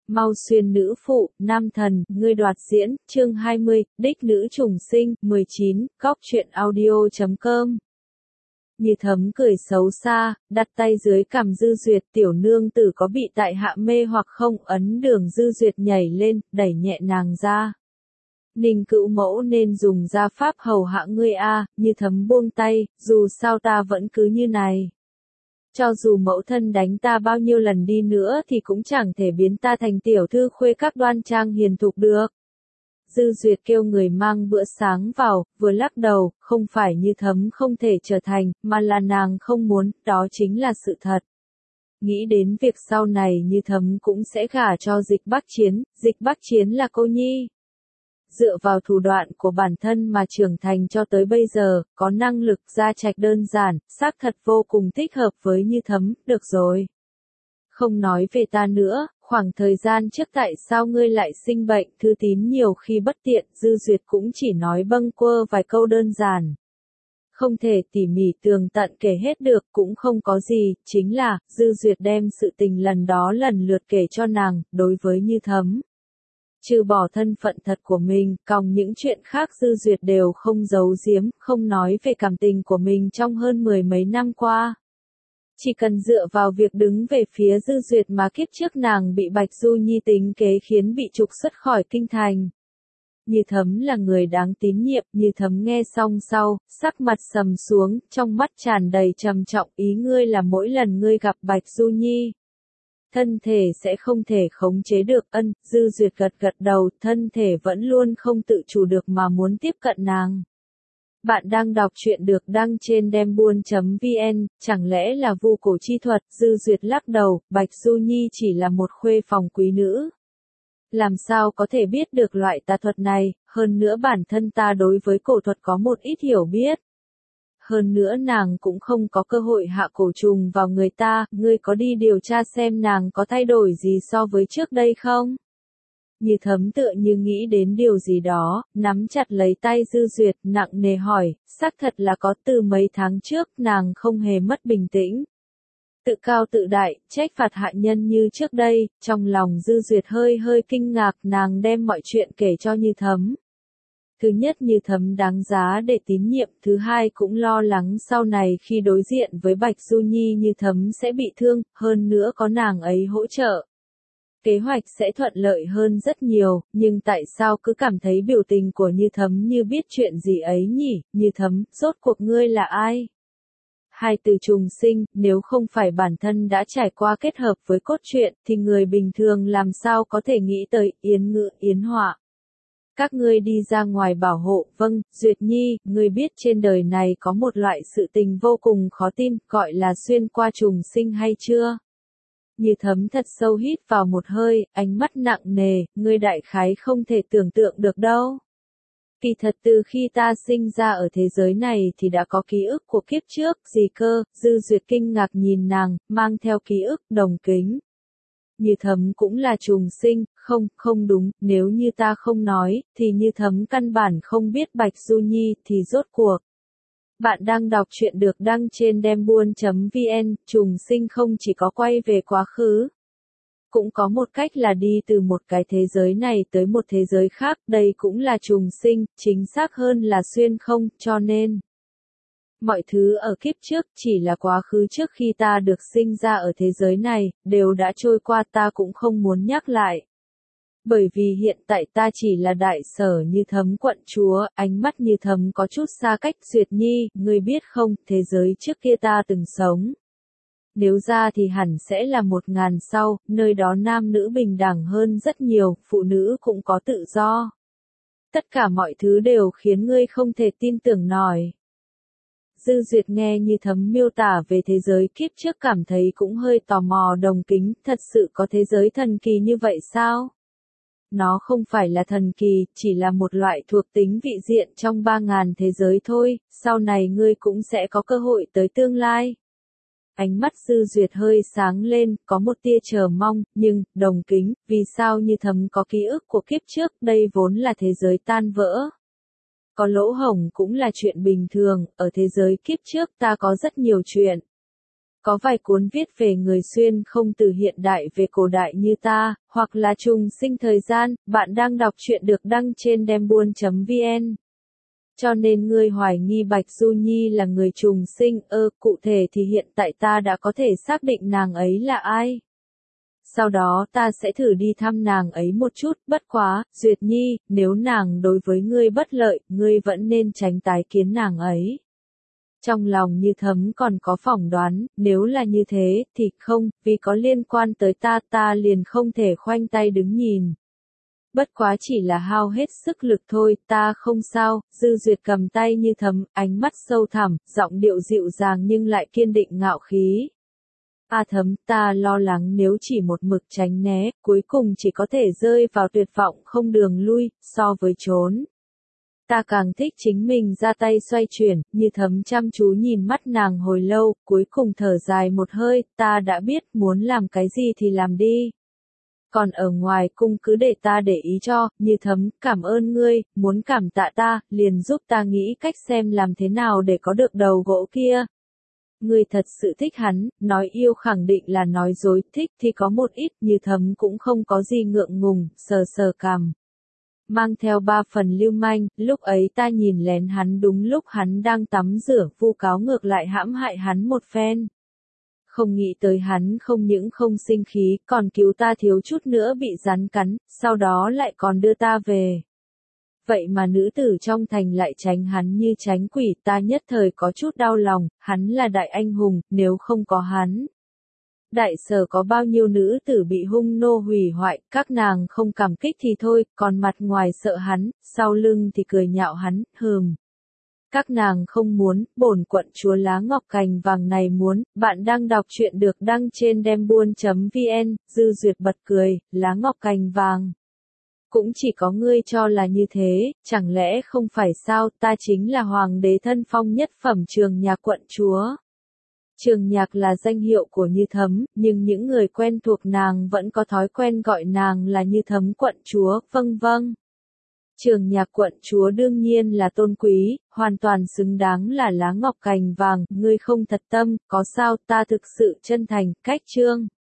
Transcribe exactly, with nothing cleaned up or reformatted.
Mau xuyên nữ phụ, nam thần, ngươi đoạt diễn, chương hai mươi, đích nữ trùng sinh, mười chín, góc truyện audio chấm com. Như Thấm cười xấu xa, đặt tay dưới cằm Dư Duyệt, tiểu nương tử có bị tại hạ mê hoặc không, ấn đường Dư Duyệt nhảy lên, đẩy nhẹ nàng ra. Ninh cữu mẫu nên dùng gia pháp hầu hạ ngươi a, Như Thấm buông tay, dù sao ta vẫn cứ như này. Cho dù mẫu thân đánh ta bao nhiêu lần đi nữa thì cũng chẳng thể biến ta thành tiểu thư khuê các đoan trang hiền thục được. Dư Duyệt kêu người mang bữa sáng vào, vừa lắc đầu, không phải Như Thấm không thể trở thành, mà là nàng không muốn, đó chính là sự thật. Nghĩ đến việc sau này Như Thấm cũng sẽ gả cho Dịch Bắc Chiến, Dịch Bắc Chiến là cô nhi. Dựa vào thủ đoạn của bản thân mà trưởng thành cho tới bây giờ, có năng lực gia trạch đơn giản, xác thật vô cùng thích hợp với Như Thấm, được rồi. Không nói về ta nữa, khoảng thời gian trước tại sao ngươi lại sinh bệnh, Thư Tín nhiều khi bất tiện, Dư Duyệt cũng chỉ nói bâng quơ vài câu đơn giản. Không thể tỉ mỉ tường tận kể hết được, cũng không có gì, chính là, Dư Duyệt đem sự tình lần đó lần lượt kể cho nàng, đối với Như Thấm. Trừ bỏ thân phận thật của mình, còng những chuyện khác Dư Duyệt đều không giấu giếm, không nói về cảm tình của mình trong hơn mười mấy năm qua. Chỉ cần dựa vào việc đứng về phía Dư Duyệt mà kiếp trước nàng bị Bạch Du Nhi tính kế khiến bị trục xuất khỏi kinh thành. Như Thấm là người đáng tín nhiệm, Như Thấm nghe xong sau, sắc mặt sầm xuống, trong mắt tràn đầy trầm trọng, ý ngươi là mỗi lần ngươi gặp Bạch Du Nhi. Thân thể sẽ không thể khống chế được, ân, Dư Duyệt gật gật đầu, thân thể vẫn luôn không tự chủ được mà muốn tiếp cận nàng. Bạn đang đọc truyện được đăng trên đem buôn chấm vn, chẳng lẽ là vu cổ chi thuật, Dư Duyệt lắc đầu, Bạch Du Nhi chỉ là một khuê phòng quý nữ. Làm sao có thể biết được loại tà thuật này, hơn nữa bản thân ta đối với cổ thuật có một ít hiểu biết. Hơn nữa nàng cũng không có cơ hội hạ cổ trùng vào người ta, ngươi có đi điều tra xem nàng có thay đổi gì so với trước đây không? Như Thấm tựa như nghĩ đến điều gì đó, nắm chặt lấy tay Dư Duyệt, nặng nề hỏi, xác thật là có, từ mấy tháng trước, nàng không hề mất bình tĩnh. Tự cao tự đại, trách phạt hạ nhân như trước đây, trong lòng Dư Duyệt hơi hơi kinh ngạc, nàng đem mọi chuyện kể cho Như Thấm. Thứ nhất Như Thấm đáng giá để tín nhiệm, thứ hai cũng lo lắng sau này khi đối diện với Bạch Du Nhi Như Thấm sẽ bị thương, hơn nữa có nàng ấy hỗ trợ. Kế hoạch sẽ thuận lợi hơn rất nhiều, nhưng tại sao cứ cảm thấy biểu tình của Như Thấm như biết chuyện gì ấy nhỉ, Như Thấm, rốt cuộc ngươi là ai? Hai từ trùng sinh, nếu không phải bản thân đã trải qua kết hợp với cốt truyện, thì người bình thường làm sao có thể nghĩ tới yến ngự, yến họa. Các ngươi đi ra ngoài bảo hộ, vâng, Duyệt Nhi, ngươi biết trên đời này có một loại sự tình vô cùng khó tin, gọi là xuyên qua trùng sinh hay chưa? Như Thấm thật sâu hít vào một hơi, ánh mắt nặng nề, ngươi đại khái không thể tưởng tượng được đâu. Kỳ thật từ khi ta sinh ra ở thế giới này thì đã có ký ức của kiếp trước, gì cơ, Dư Duyệt kinh ngạc nhìn nàng, mang theo ký ức, đồng kính. Như Thấm cũng là trùng sinh, không, không đúng, nếu như ta không nói, thì Như Thấm căn bản không biết Bạch Du Nhi, thì rốt cuộc. Bạn đang đọc truyện được đăng trên đem buôn chấm vn, trùng sinh không chỉ có quay về quá khứ. Cũng có một cách là đi từ một cái thế giới này tới một thế giới khác, đây cũng là trùng sinh, chính xác hơn là xuyên không, cho nên. Mọi thứ ở kiếp trước chỉ là quá khứ trước khi ta được sinh ra ở thế giới này, đều đã trôi qua ta cũng không muốn nhắc lại. Bởi vì hiện tại ta chỉ là đại sở Như Thấm quận chúa, ánh mắt Như Thấm có chút xa cách, Duyệt Nhi, ngươi biết không, thế giới trước kia ta từng sống. Nếu ra thì hẳn sẽ là một ngàn sau, nơi đó nam nữ bình đẳng hơn rất nhiều, phụ nữ cũng có tự do. Tất cả mọi thứ đều khiến ngươi không thể tin tưởng nổi. Dư Duyệt nghe Như Thấm miêu tả về thế giới kiếp trước cảm thấy cũng hơi tò mò đồng kính, thật sự có thế giới thần kỳ như vậy sao? Nó không phải là thần kỳ, chỉ là một loại thuộc tính vị diện trong ba ngàn thế giới thôi, sau này ngươi cũng sẽ có cơ hội tới tương lai. Ánh mắt Dư Duyệt hơi sáng lên, có một tia chờ mong, nhưng, đồng kính, vì sao Như Thấm có ký ức của kiếp trước, đây vốn là thế giới tan vỡ. Có lỗ hổng cũng là chuyện bình thường, ở thế giới kiếp trước ta có rất nhiều chuyện. Có vài cuốn viết về người xuyên không từ hiện đại về cổ đại như ta, hoặc là trùng sinh thời gian, bạn đang đọc truyện được đăng trên dembuôn chấm vn. Cho nên ngươi hoài nghi Bạch Du Nhi là người trùng sinh, ơ, cụ thể thì hiện tại ta đã có thể xác định nàng ấy là ai. Sau đó ta sẽ thử đi thăm nàng ấy một chút, bất quá, Duyệt Nhi, nếu nàng đối với ngươi bất lợi, ngươi vẫn nên tránh tái kiến nàng ấy. Trong lòng Như Thấm còn có phỏng đoán, nếu là như thế, thì không, vì có liên quan tới ta, ta liền không thể khoanh tay đứng nhìn. Bất quá chỉ là hao hết sức lực thôi, ta không sao. Dư Duyệt cầm tay Như Thấm, ánh mắt sâu thẳm, giọng điệu dịu dàng nhưng lại kiên định ngạo khí. A Thấm, ta lo lắng nếu chỉ một mực tránh né, cuối cùng chỉ có thể rơi vào tuyệt vọng không đường lui, so với trốn. Ta càng thích chính mình ra tay xoay chuyển. Như Thấm chăm chú nhìn mắt nàng hồi lâu, cuối cùng thở dài một hơi, ta đã biết muốn làm cái gì thì làm đi. Còn ở ngoài cung cứ để ta để ý cho. Như Thấm, cảm ơn ngươi, muốn cảm tạ ta, liền giúp ta nghĩ cách xem làm thế nào để có được đầu gỗ kia. Ngươi thật sự thích hắn, nói yêu khẳng định là nói dối, thích thì có một ít. Như Thấm cũng không có gì ngượng ngùng, sờ sờ cằm. Mang theo ba phần lưu manh, lúc ấy ta nhìn lén hắn đúng lúc hắn đang tắm rửa, vu cáo ngược lại hãm hại hắn một phen. Không nghĩ tới hắn không những không sinh khí, còn cứu ta thiếu chút nữa bị rắn cắn, sau đó lại còn đưa ta về. Vậy mà nữ tử trong thành lại tránh hắn như tránh quỷ, ta nhất thời có chút đau lòng, hắn là đại anh hùng, nếu không có hắn. Đại sở có bao nhiêu nữ tử bị hung nô hủy hoại, các nàng không cảm kích thì thôi, còn mặt ngoài sợ hắn, sau lưng thì cười nhạo hắn, hừm. Các nàng không muốn, bổn quận chúa lá ngọc cành vàng này muốn. Bạn đang đọc truyện được đăng trên dembuôn chấm vn. Dư Duyệt bật cười, lá ngọc cành vàng. Cũng chỉ có ngươi cho là như thế, chẳng lẽ không phải sao, ta chính là hoàng đế thân phong nhất phẩm Trường Nhạc quận chúa. Trường Nhạc là danh hiệu của Như Thấm, nhưng những người quen thuộc nàng vẫn có thói quen gọi nàng là Như Thấm quận chúa, vâng vâng. Trường Nhạc quận chúa đương nhiên là tôn quý, hoàn toàn xứng đáng là lá ngọc cành vàng, ngươi không thật tâm, có sao, ta thực sự chân thành, cách chương.